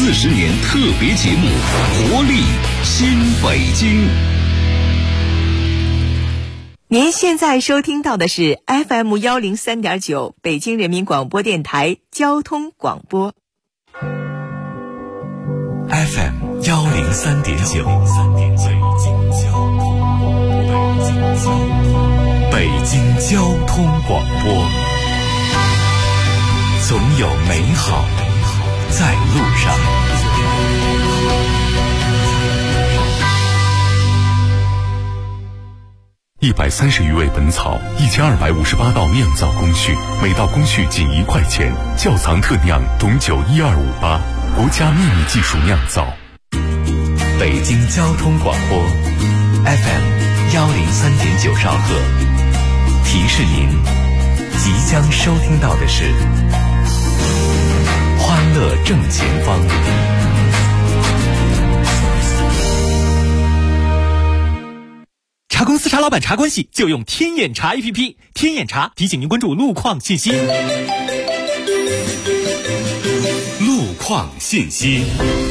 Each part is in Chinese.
40年特别节目《活力新北京》。 您现在收听到的是 FM 103.9北京人民广播电台交通广播。 FM 103.9，北京交通广播，总有美好在路上。130余味本草，1258道酿造工序，每道工序仅1块钱。窖藏特酿董酒12588，国家秘密技术酿造。北京交通广播 FM 103.9兆赫，提示您即将收听到的是欢乐正前方。 查公司查老板查关系就用天眼查 APP， 天眼查提醒您关注路况信息。 路况信息。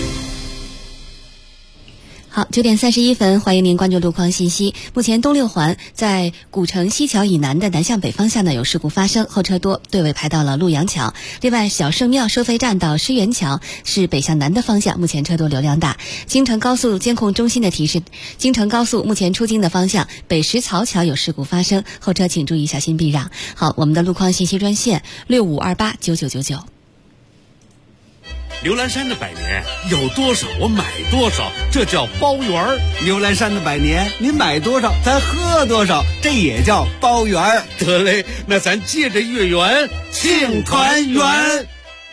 好，9点31分，欢迎您关注路况信息。目前东六环在古城西桥以南的南向北方向呢有事故发生，后车多，队尾排到了陆阳桥。另外，小圣庙收费站到狮园桥是北向南的方向，目前车多流量大。京承高速监控中心的提示，京承高速目前出京的方向北石槽桥有事故发生，后车请注意小心避让。好，我们的路况信息专线65289999。 刘兰山的百年有多少我买多少，这叫包圆儿。 刘兰山的百年你买多少咱喝多少，这也叫包圆儿。 得嘞，那咱借着月圆庆团圆。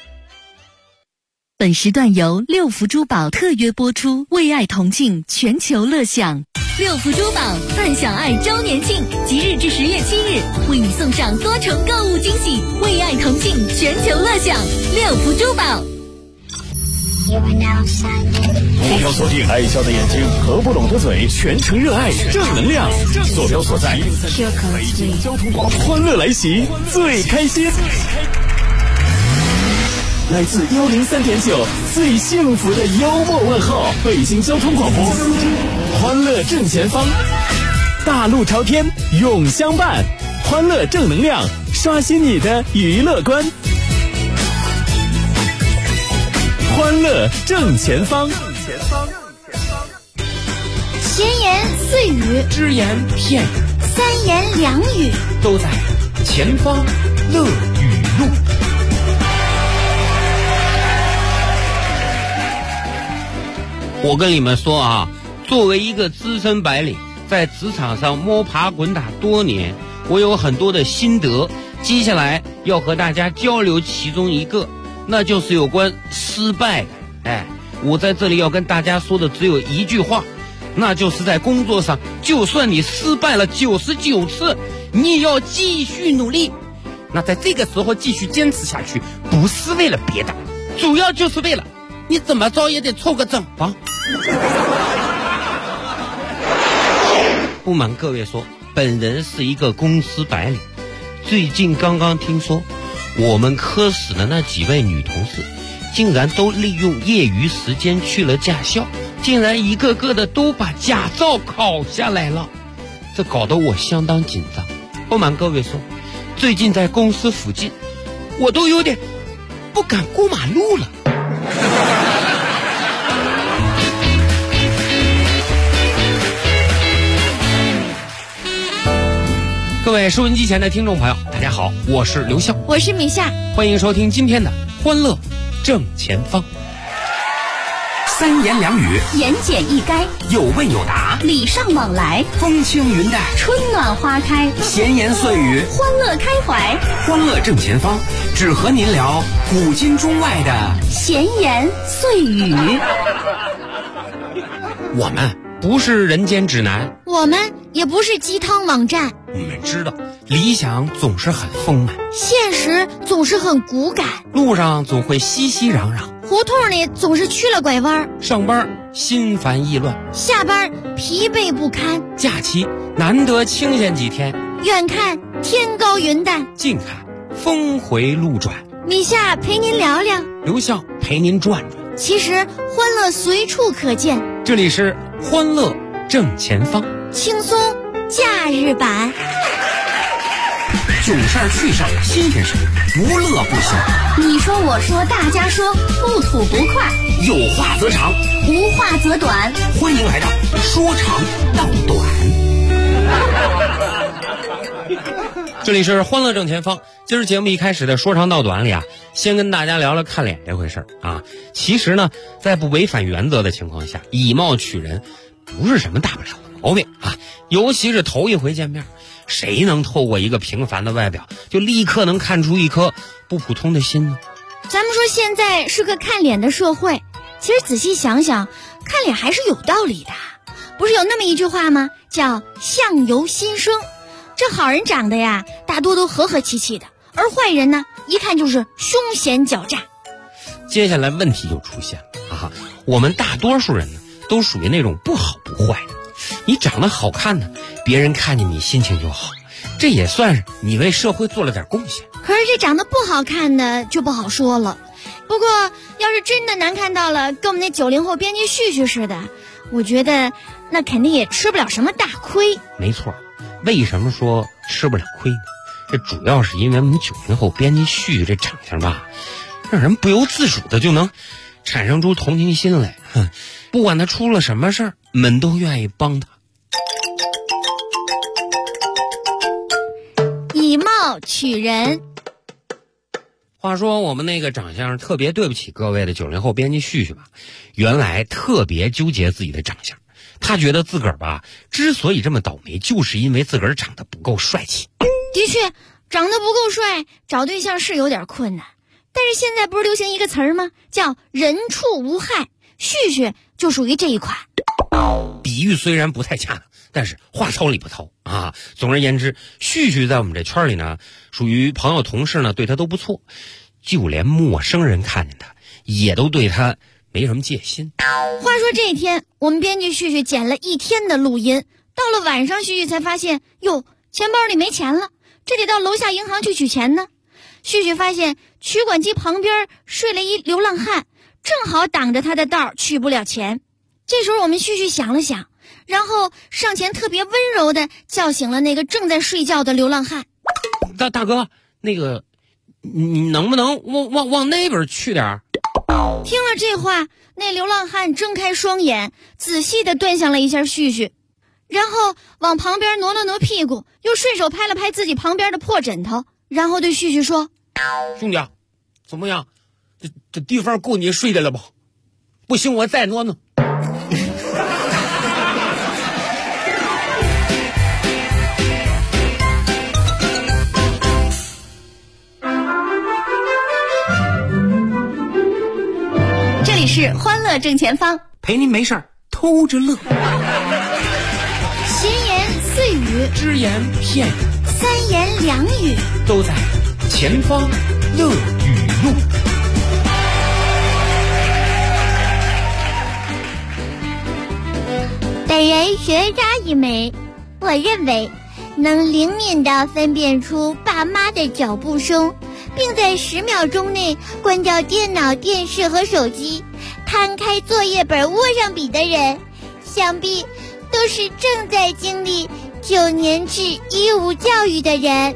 本时段由六福珠宝特约播出，为爱同庆，全球乐享。六福珠宝赞享爱周年庆，即日至10月7日，为你送上多重购物惊喜，为爱同庆，全球乐享。六福珠宝。 目标锁定爱笑的眼睛，合不拢的嘴，全程热爱正能量。坐标所在北京交通广播，欢乐来袭，最开心。来自103.9最幸福的幽默问候，北京交通广播，欢乐正前方，大路朝天永相伴，欢乐正能量，刷新你的娱乐观。欢乐正前方， 闲言碎语， 只言片语， 三言两语， 都在前方乐语录。 我跟你们说啊，作为一个资深白领，在职场上摸爬滚打多年，我有很多的心得，接下来要和大家交流其中一个，那就是有关失败。我在这里要跟大家说的只有一句话，那就是在工作上，就算你失败了99次，你也要继续努力。那在这个时候继续坚持下去，不是为了别的，主要就是为了你怎么着也得凑个整吧。不瞒各位说，本人是一个公司白领，最近刚刚听说我们科室的那几位女同事竟然都利用业余时间去了驾校，竟然一个个的都把驾照考下来了，这搞得我相当紧张。不瞒各位说，最近在公司附近我都有点不敢过马路了。各位收音机前的听众朋友，大家好，我是刘笑， 我是米夏， 欢迎收听今天的欢乐正前方。 三言两语， 言简意赅， 有问有答， 礼尚往来， 风轻云淡， 春暖花开， 闲言碎语， 欢乐开怀。 欢乐正前方，只和您聊古今中外的闲言碎语。 我们不是人间指南， 我们也不是鸡汤网站。 我们知道理想总是很丰满， 现实总是很骨感， 路上总会熙熙攘攘， 胡同里总是曲了拐弯， 上班心烦意乱， 下班疲惫不堪， 假期难得清闲几天， 远看天高云淡， 近看峰回路转。 米夏陪您聊聊， 刘笑陪您转转。 其实欢乐随处可见。 这里是欢乐正前方， 轻松假日版。 囧事儿趣事儿新鲜事儿，不乐不行。 你说我说大家说，不吐不快， 有话则长， 无话则短。 欢迎来到说长道短。 这里是欢乐正前方。今儿节目一开始的说长道短里啊，先跟大家聊聊看脸这回事儿啊。其实呢，在不违反原则的情况下，以貌取人不是什么大不了的毛病啊。尤其是头一回见面，谁能透过一个平凡的外表就立刻能看出一颗不普通的心呢？ 咱们说现在是个看脸的社会，其实仔细想想，看脸还是有道理的。不是有那么一句话吗？叫相由心生。这好人长得呀，大多都和和气气的，而坏人呢，一看就是凶险狡诈。 接下来问题就出现了啊！我们大多数人呢，都属于那种不好不坏的。你长得好看呢，别人看见你心情就好，这也算是你为社会做了点贡献。 可是这长得不好看的就不好说了。不过要是真的难看到了，跟我们那90后编辑旭旭似的，我觉得那肯定也吃不了什么大亏。 没错，为什么说吃不了亏呢？这主要是因为我们90后编辑旭旭这长相吧，让人不由自主的就能产生出同情心来。不管他出了什么事儿，我们都愿意帮他。 以貌取人。 话说我们那个长相特别对不起各位的90后编辑旭旭吧，原来特别纠结自己的长相。他觉得自个儿吧，之所以这么倒霉，就是因为自个儿长得不够帅气。 的确，长得不够帅，找对象是有点困难。但是现在不是流行一个词儿吗？叫人畜无害。旭旭就属于这一款。 比喻虽然不太恰当，但是话糙理不糙啊。总而言之，旭旭在我们这圈里呢，属于朋友同事呢，对他都不错，就连陌生人看见他，也都对他没什么戒心。 话说这天，我们编辑旭旭剪了一天的录音，到了晚上，旭旭才发现，哟，钱包里没钱了，这得到楼下银行去取钱呢。旭旭发现取款机旁边睡了一流浪汉，正好挡着他的道，取不了钱。这时候我们旭旭想了想，然后上前特别温柔地叫醒了那个正在睡觉的流浪汉。 大哥，那个你能不能往那边去点儿？ 听了这话，那流浪汉睁开双眼，仔细地端详了一下旭旭，然后往旁边挪了挪屁股，又顺手拍了拍自己旁边的破枕头，然后对旭旭说： 兄弟，怎么样？这地方够你睡的了吧？不行，我再挪挪。 这里是欢乐正前方， 陪您没事儿偷着乐。 闲言碎语， 只言片语， 三言两语， 都在前方乐语录。 本人学渣一枚，我认为能灵敏地分辨出爸妈的脚步声，并在10秒钟内关掉电脑、电视和手机，摊开作业本，握上笔的人，想必都是正在经历9年制义务教育的人。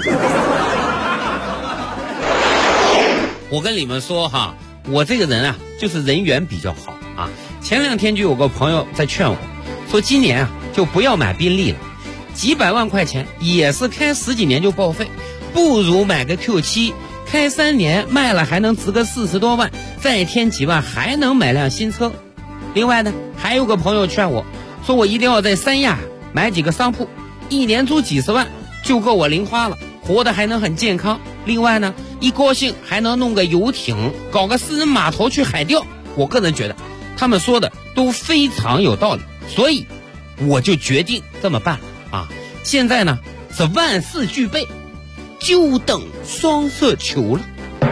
我跟你们说哈，我这个人啊，就是人缘比较好啊。前2天就有个朋友在劝我，说今年啊就不要买宾利了，几百万块钱也是开10几年就报废，不如买个 Q7， 开3年卖了还能值个40多万，再添几万还能买辆新车。另外呢，还有个朋友劝我，说我一定要在三亚买几个商铺，1年租几十万就够我零花了，活得还能很健康。另外呢，一高兴还能弄个游艇，搞个私人码头去海钓。我个人觉得他们说的都非常有道理，所以我就决定这么办啊！现在呢是万事俱备，就等双色球了。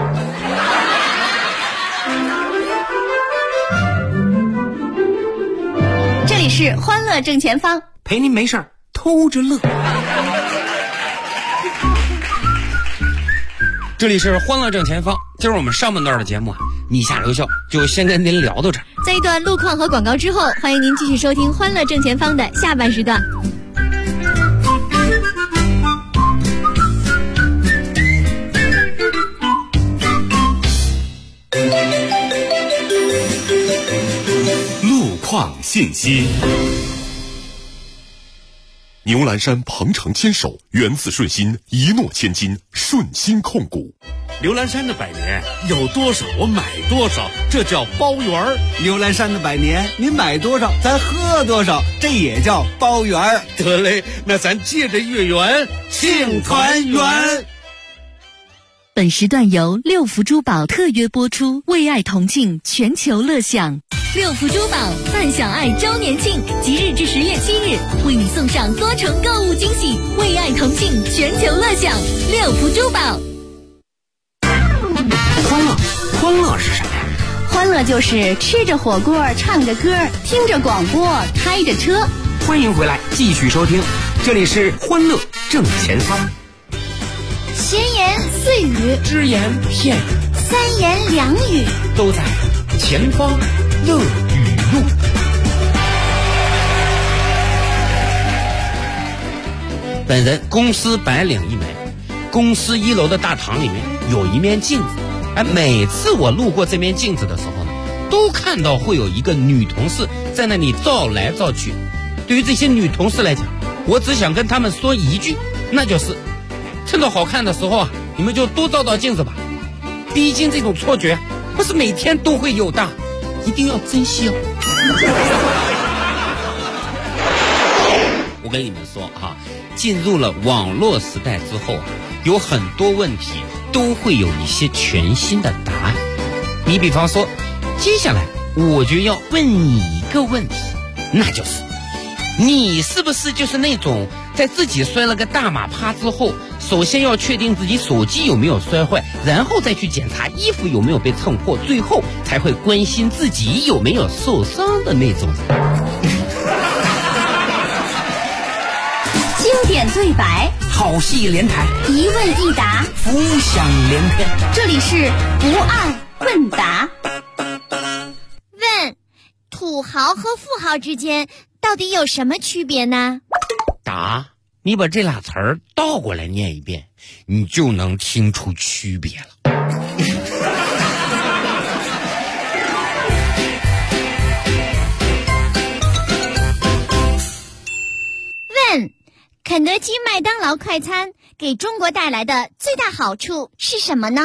这里是欢乐正前方， 陪您没事儿偷着乐。 这里是欢乐正前方，今儿我们上半段的节目啊， 你下留校就先跟您聊到这儿。 在一段路况和广告之后，欢迎您继续收听《欢乐正前方》的下半时段。 路况信息。牛栏山鹏程牵手，源自顺心，一诺千金，顺心控股。 牛栏山的百年有多少我买多少，这叫包圆儿。 牛栏山的百年，您买多少咱喝多少，这也叫包圆儿。 得嘞，那咱借着月圆庆团圆。 本时段由六福珠宝特约播出，为爱同庆，全球乐享。六福珠宝饭享爱周年庆，即日至10月7日，为你送上多重购物惊喜，为爱同庆，全球乐享。六福珠宝。 欢乐是什么呀？ 欢乐就是吃着火锅，唱着歌，听着广播，开着车。 欢迎回来，继续收听，这里是欢乐正前方。 闲言碎语， 只言片语， 三言两语， 都在前方乐语录。 本人公司白领一枚，公司1楼的大堂里面有一面镜子。每次我路过这面镜子的时候呢，都看到会有一个女同事在那里照来照去。对于这些女同事来讲，我只想跟她们说一句，那就是趁着好看的时候啊，你们就多照照镜子吧。毕竟这种错觉不是每天都会有的，一定要珍惜哦。我跟你们说啊，进入了网络时代之后啊，有很多问题都会有一些全新的答案。你比方说，接下来我就要问你一个问题，那就是你是不是就是那种在自己摔了个大马趴之后，首先要确定自己手机有没有摔坏，然后再去检查衣服有没有被蹭破，最后才会关心自己有没有受伤的那种人？ 经典对白， 好戏连台， 一问一答， 浮想联翩。 这里是不二问答。问：土豪和富豪之间到底有什么区别呢？ 答：你把这俩词儿倒过来念一遍，你就能听出区别了。 问：肯德基、麦当劳快餐给中国带来的最大好处是什么呢？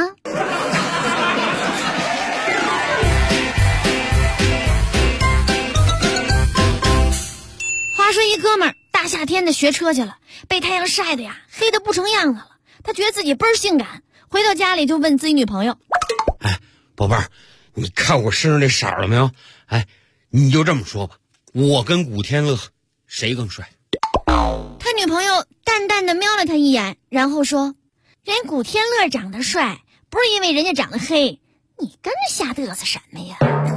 话说一哥们儿大夏天的学车去了，被太阳晒的呀，黑的不成样子了。他觉得自己倍儿性感，回到家里就问自己女朋友： 哎，宝贝儿，你看我身上这色儿了没有？哎，你就这么说吧，我跟古天乐谁更帅？ 他女朋友淡淡的瞄了他一眼，然后说：人古天乐长得帅，不是因为人家长得黑，你跟着瞎嘚瑟什么呀？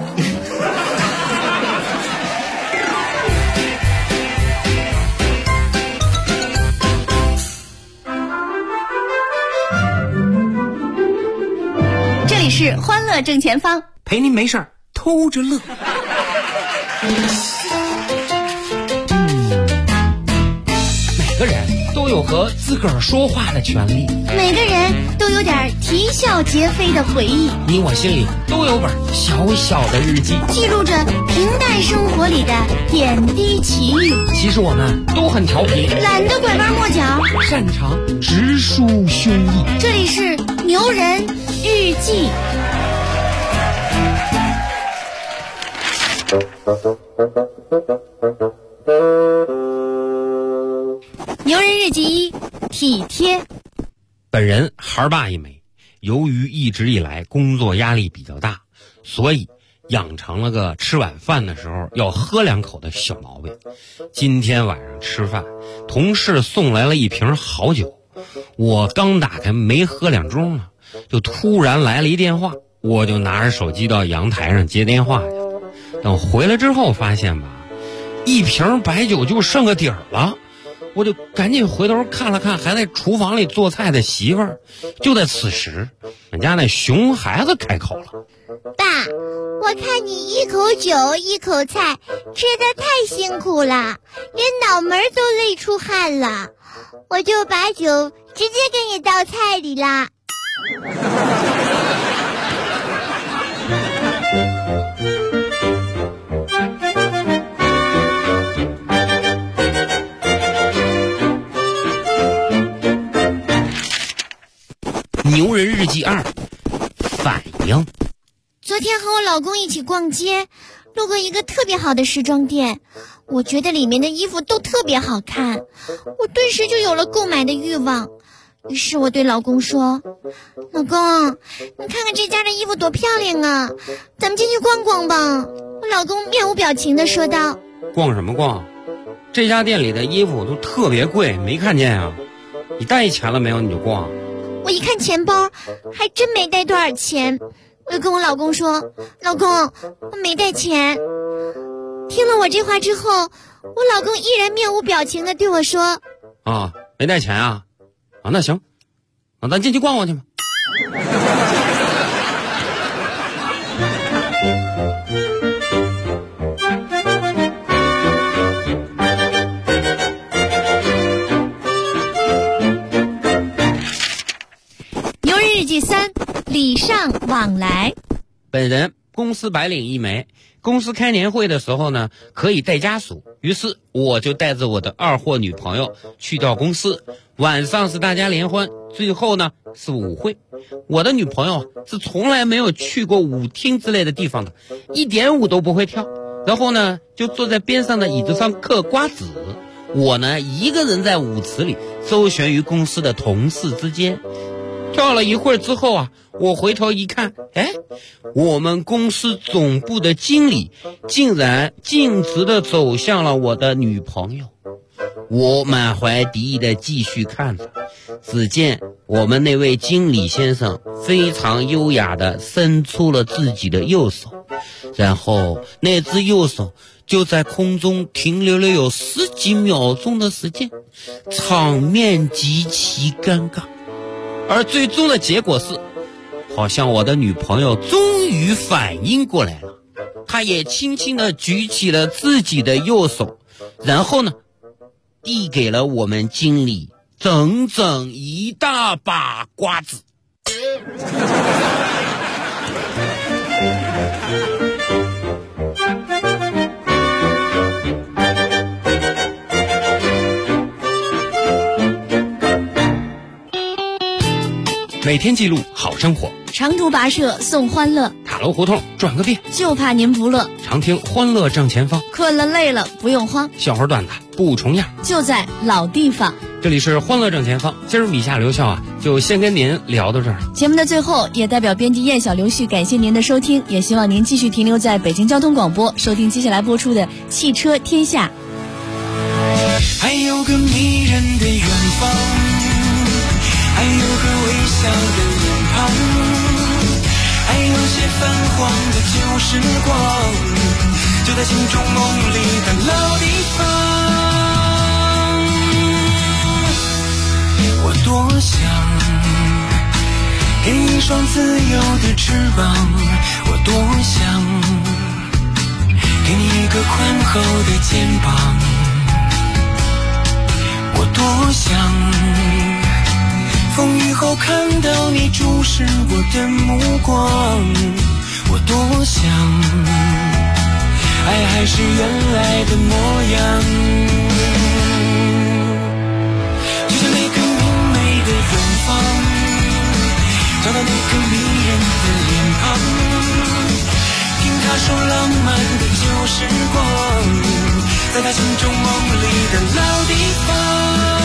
这里是欢乐正前方， 陪您没事儿偷着乐。 每个人都有和自个儿说话的权利， 每个人都有点啼笑皆非的回忆， 你我心里都有本小小的日记， 记录着平淡生活里的点滴奇遇。 其实我们都很调皮， 懒得拐弯抹角， 擅长直抒胸臆。 这里是牛人日记。牛人日记1：体贴。 本人孩爸一枚，由于一直以来工作压力比较大，所以养成了个吃晚饭的时候要喝2口的小毛病。今天晚上吃饭，同事送来了一瓶好酒，我刚打开没喝2盅呢，就突然来了一电话，我就拿着手机到阳台上接电话去了。等回来之后发现吧，一瓶白酒就剩个底儿了， 我就赶紧回头看了看还在厨房里做菜的媳妇儿。就在此时，俺家那熊孩子开口了： 爸，我看你一口酒一口菜吃得太辛苦了，连脑门都累出汗了，我就把酒直接给你倒菜里啦。 牛人日记2，反应。 昨天和我老公一起逛街，路过一个特别好的时装店，我觉得里面的衣服都特别好看，我顿时就有了购买的欲望。于是我对老公说：老公，你看看这家的衣服多漂亮啊，咱们进去逛逛吧。我老公面无表情地说道： 逛什么逛？这家店里的衣服都特别贵，没看见啊？你带钱了没有？你就逛。 我一看钱包，还真没带多少钱，我就跟我老公说：老公，我没带钱。听了我这话之后，我老公依然面无表情地对我说： 啊，没带钱啊？啊，那行，那咱进去逛逛去吧。 牛人日记3，礼尚往来。 本人公司白领一枚，公司开年会的时候呢，可以带家属，于是我就带着我的二货女朋友去到公司。晚上是大家联欢，最后呢是舞会。我的女朋友是从来没有去过舞厅之类的地方的，一点舞都不会跳，然后呢就坐在边上的椅子上嗑瓜子。我呢一个人在舞池里周旋于公司的同事之间。跳了一会儿之后啊，我回头一看，我们公司总部的经理竟然径直地走向了我的女朋友。我满怀敌意地继续看着，只见我们那位经理先生非常优雅地伸出了自己的右手，然后那只右手就在空中停留了有10几秒钟的时间，场面极其尴尬。而最终的结果是，好像我的女朋友终于反应过来了，她也轻轻地举起了自己的右手，然后呢递给了我们经理整整一大把瓜子。 每天记录好生活， 长途跋涉送欢乐， 塔楼胡同转个遍， 就怕您不乐。 常听欢乐正前方， 困了累了不用慌， 笑话段子不重样， 就在老地方。 这里是欢乐正前方，今儿米夏刘笑啊，就先跟您聊到这儿。 节目的最后，也代表编辑燕小刘旭感谢您的收听，也希望您继续停留在北京交通广播，收听接下来播出的《汽车天下》。 还有个迷人的远方，还有个微笑的脸庞，还有些泛黄的旧时光，就在心中梦里的老地方。我多想给你一双自由的翅膀，我多想给你一个宽厚的肩膀，我多想风雨后看到你注视我的目光，我多想爱还是原来的模样，就像那个明媚的远方，找到那个迷人的脸庞，听他说浪漫的旧时光，在他心中梦里的老地方。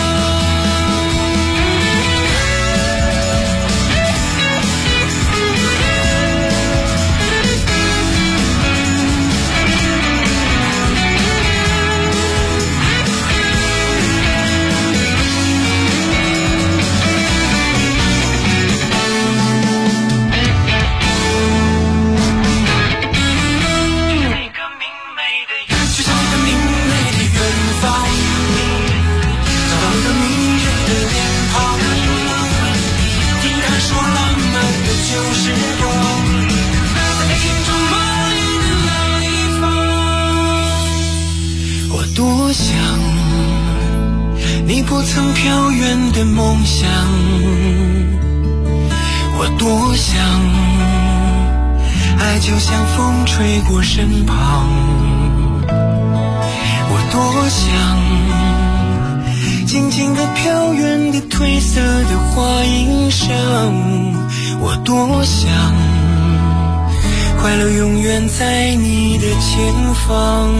不曾飘远的梦想，我多想爱就像风吹过身旁，我多想静静地飘远的褪色的花衣裳，我多想快乐永远在你的前方。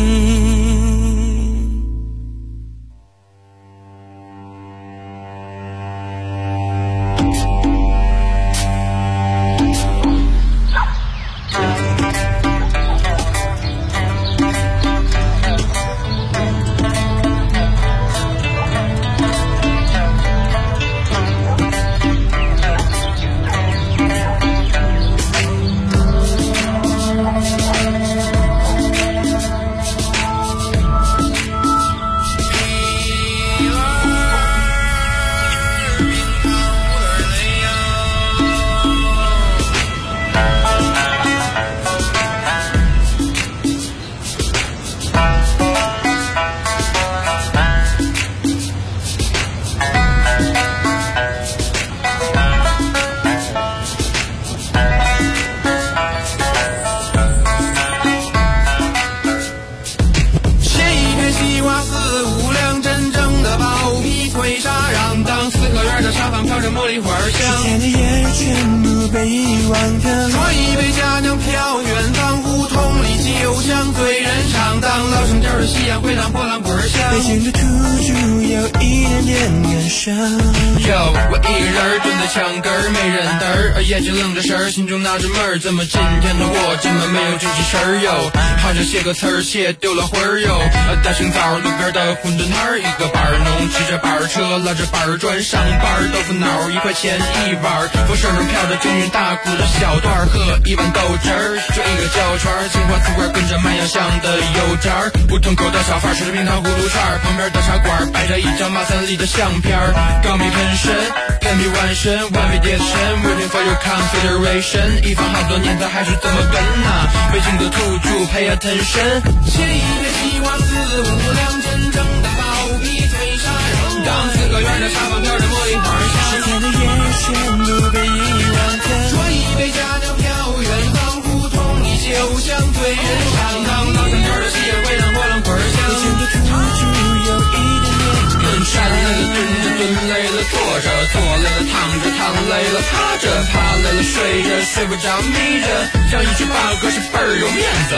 眼睛愣着神儿，心中纳着闷儿，怎么今天的我这么没有精气神儿哟？好像写个词儿写丢了魂儿哟。大清早路边的馄饨摊儿，一个板儿农骑着板儿车，拉着板儿砖上班儿，豆腐脑1块钱一碗，风扇上飘着均匀大鼓的小段儿，喝一碗豆汁儿，转一个胶圈儿，青花瓷罐跟着卖洋香的油渣儿，胡同口的小贩吃着冰糖葫芦串儿，旁边的茶馆摆着一张马三立的相片儿，高米喷身，根比完身，完美叠身 ，waiting for your consideration， 一放好多年它还是这么笨呐、北京的土著 pay attention， 写一篇西瓜4、5两真正的包皮脆沙瓤，当4个圆的沙发飘着茉莉花香，10天的夜线路被遗忘的，转一杯佳酿飘远方胡同里酒香对人上，当老香条的喜宴会让火浪滚香，北京的土著有一点点跟站累了蹲着蹲累了坐着坐累了躺着躺累了趴着趴累了睡着睡不着眯着，讲一句八哥是倍儿有面子。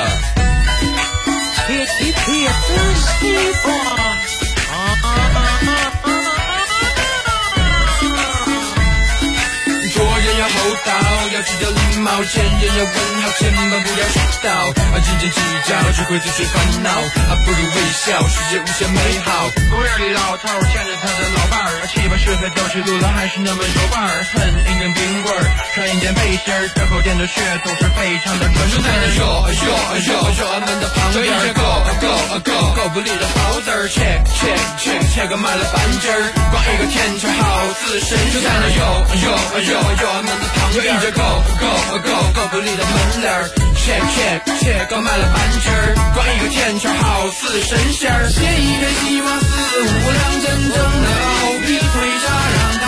做人要厚道，要知道礼貌，见人要问好，千万不要迟到。斤斤计较只会自寻烦恼，不如微笑，世界无限美好。公园里老头牵着他的老伴儿，7、8、10岁都是路了还是那么有伴儿，恨一根冰棍儿，穿一件背心儿，这口店的噱头是非常的纯粹。俺们的旁边够不力的好字儿 check 个卖了半斤儿，光一个天桥好似神仙。俺们的旁边一着够不力的门脸儿 check 个卖了半斤儿，光一个天桥好似神仙儿。写一篇西瓜4、5两真正的包皮脆沙瓤当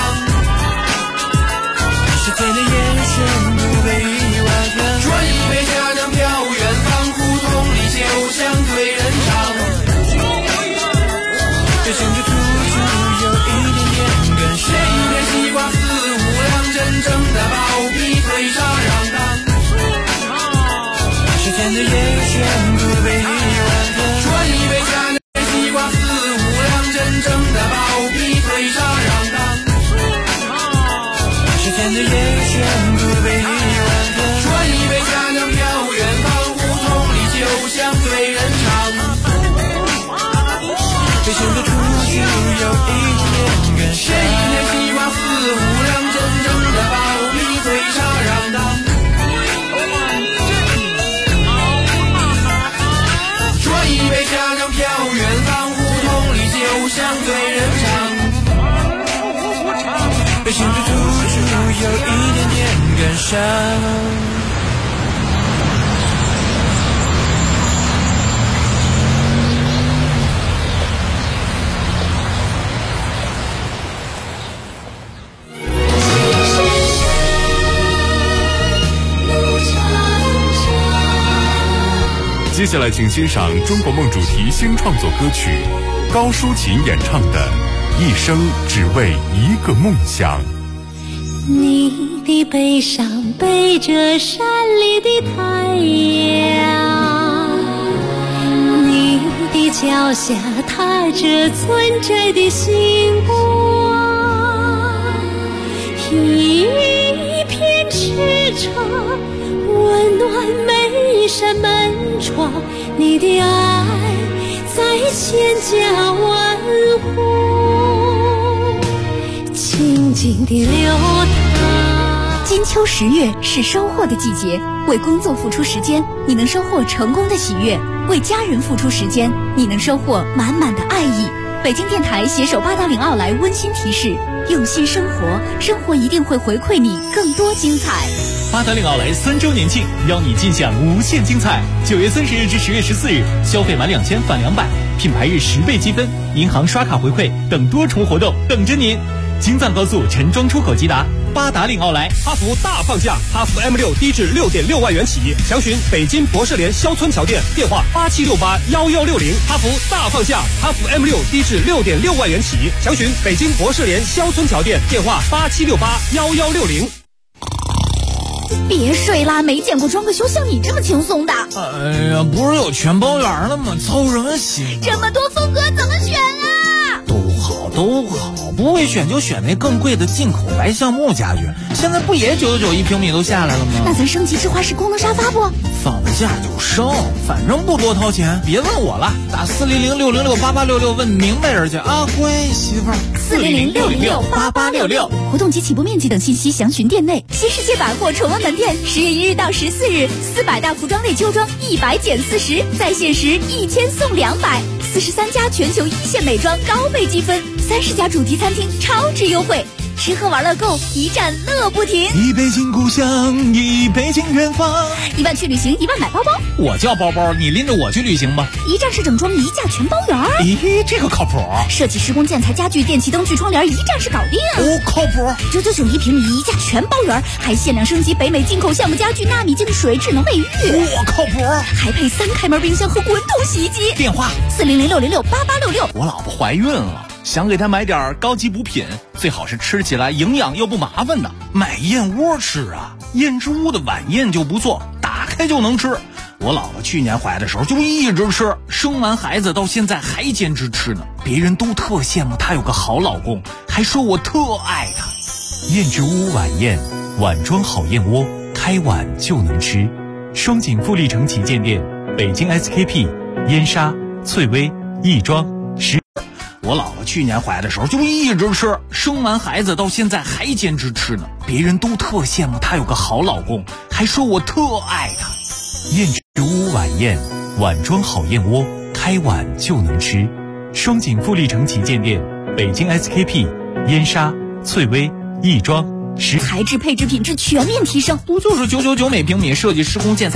，10天的夜深不被遗忘的，转一杯佳酿飘远方胡同里酒香对人唱，这像着土著有一点点跟写一篇西瓜4、5两真正的包皮脆沙瓤当，10天的夜深不被遗忘的，转一杯佳酿西瓜4、5两真正的包皮脆沙瓤当，10天的夜深不被遗忘的，转一杯佳酿飘远方胡同里酒香对人唱，北京的土著有一点跟写一篇西瓜4、5两真正的包皮脆沙瓤当，转一杯佳酿飘远方胡同里酒香对人唱，北京的土著有一点点感伤。 接下来请欣赏中国梦主题新创作歌曲，高抒琴演唱的《一生只为一个梦想》。 你的背上背着山里的太阳，你的脚下踏着村寨的星光，一片赤诚温暖每一扇门窗，你的爱在千家万户静静地流淌。 金秋10月是收获的季节，为工作付出时间，你能收获成功的喜悦；为家人付出时间，你能收获满满的爱意。北京电台携手八达岭奥莱温馨提示：用心生活，生活一定会回馈你更多精彩。 八达岭奥莱3周年庆，邀你尽享无限精彩。9月30日至10月14日，消费满2000返200，品牌日10倍积分，银行刷卡回馈等多重活动等着您。京藏高速陈庄出口即达，八达岭奥莱。 哈弗大放价，哈弗 M6低至6.6万元起，详询北京博士联肖村桥店，电话87681160。哈弗大放价，哈弗 M6低至6.6万元起，详询北京博士联肖村桥店，电话87681160。 别睡啦，没见过装个修像你这么轻松的。 哎呀，不是有全包圆了吗？操什么心？ 这么多风格怎么选啊？ 都好，不会选就选那更贵的进口白橡木家具，现在不也999一平米都下来了吗？ 那咱升级智化式功能沙发不？ 放价就升，反正不多掏钱，别问我了，打400-606-8866问明白人去啊，乖媳妇儿。 400-606-8866，活动及起步面积等信息详询店内。新世界百货崇文门店10月1日到14日，400大服装类秋装100减40，在线时1000送200，43家全球1线美妆高倍积分，30家主题餐厅超值优惠，吃喝玩乐购一站乐不停。 一北京故乡，一北京远方 ，1万去旅行，1万买包包。 我叫包包，你拎着我去旅行吧。 一站式整装，一价全包圆。 咦，这个靠谱。 设计施工建材家具电气灯具窗帘一站式搞定。 靠谱。 999一平米，一价全包圆，还限量升级北美进口橡木家具纳米净水智能卫浴。 靠谱。 还配3开门冰箱和滚筒洗衣机。 电话 400-606-8866。 我老婆怀孕了，想给她买点高级补品，最好是吃起来营养又不麻烦的。买燕窝吃啊，燕之屋的晚宴就不错，打开就能吃。我老婆去年怀的时候就一直吃，生完孩子到现在还坚持吃呢。别人都特羡慕她有个好老公，还说我特爱她。燕之屋晚宴，碗装好燕窝，开碗就能吃。双井富力城旗舰店，北京 SKP、燕莎、翠微、亦庄、我老婆去年怀的时候就一直吃，生完孩子到现在还坚持吃呢。别人都特羡慕她有个好老公，还说我特爱她。燕之屋晚宴，碗装好燕窝，开碗就能吃。双井富力城旗舰店，北京 SKP、燕莎、翠微、亦庄、 材质配置品质全面提升， 不就是999每平米设计施工建材